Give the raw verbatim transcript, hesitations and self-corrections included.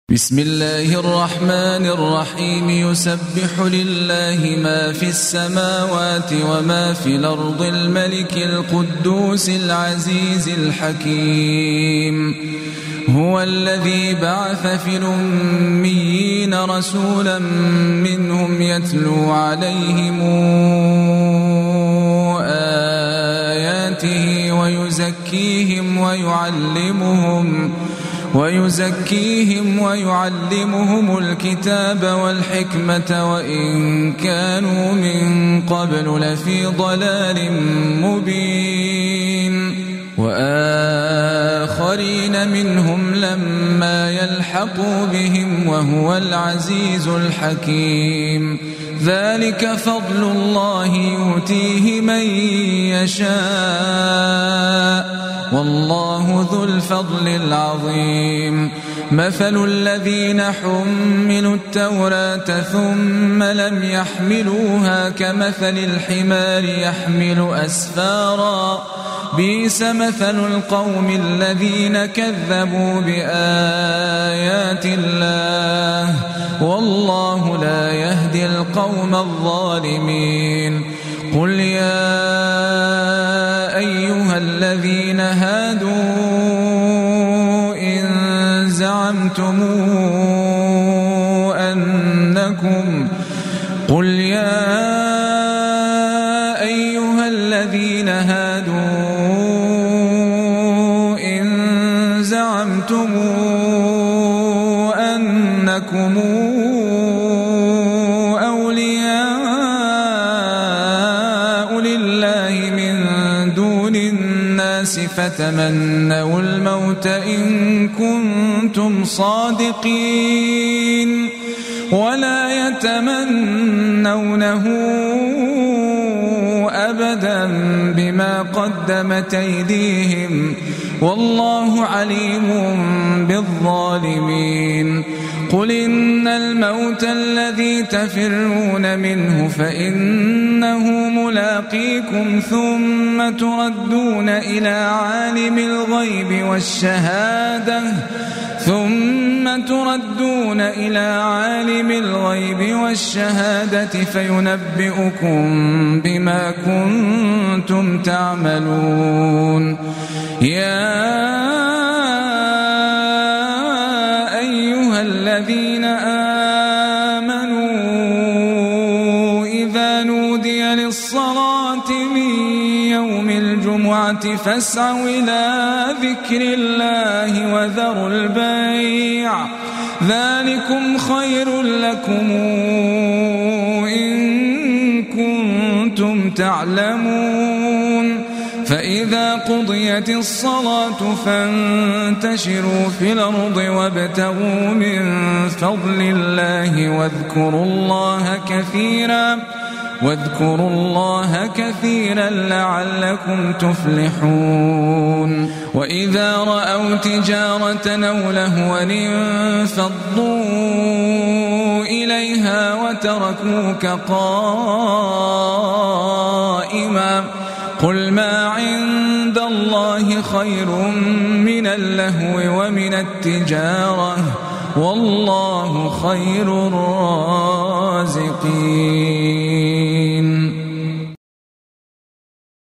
بسم الله الرحمن الرحيم يسبح لله ما في السماوات وما في الأرض الملك القدوس العزيز الحكيم هو الذي بعث في الأميين رسولا منهم يتلو عليهم آياته ويزكيهم ويعلمهم ويزكيهم ويعلمهم الكتاب والحكمة وإن كانوا من قبل لفي ضلال مبين وآخرين منهم لما يلحقوا بهم وهو العزيز الحكيم ذلك فضل الله يؤتيه من يشاء والله ذو الفضل العظيم مثل الذين حملوا التوراة ثم لم يحملوها كمثل الحمار يحمل أسفارا بئس مثل القوم الذين كذبوا بآيات الله والله لا يهدي القوم الظالمين قل يا أيها الذين هادوا إن زعمتم أنكم قل يا أيها الذين هادوا إن زعمتم أنكم أولياء لله من دون الناس فتمنوا الموت إن كنتم صادقين ولا يتمنونه أبدا بما قدمت أيديهم والله عليم بالظالمين قل إن الموت الذي تفرون منه فإنه ملاقيكم ثم تردون إلى عالم الغيب والشهادة ثم تردون إلى عالم الغيب والشهادة فينبئكم بما كنتم تعملون يا أيها الذين آمنوا إذا نودي للصلاة من يوم الجمعة فاسعوا إلى ذكر الله وذروا البيع ذلكم خير لكم إن كنتم تعلمون فإذا قضيت الصلاة فانتشروا في الأرض وابتغوا من فضل الله واذكروا الله كثيرا واذكروا الله كثيرا لعلكم تفلحون وإذا رأوا تجارة أو لهوا انفضوا إليها وتركوك قائما قل ما عند الله خير من اللهو ومن التجارة والله خير الرازقين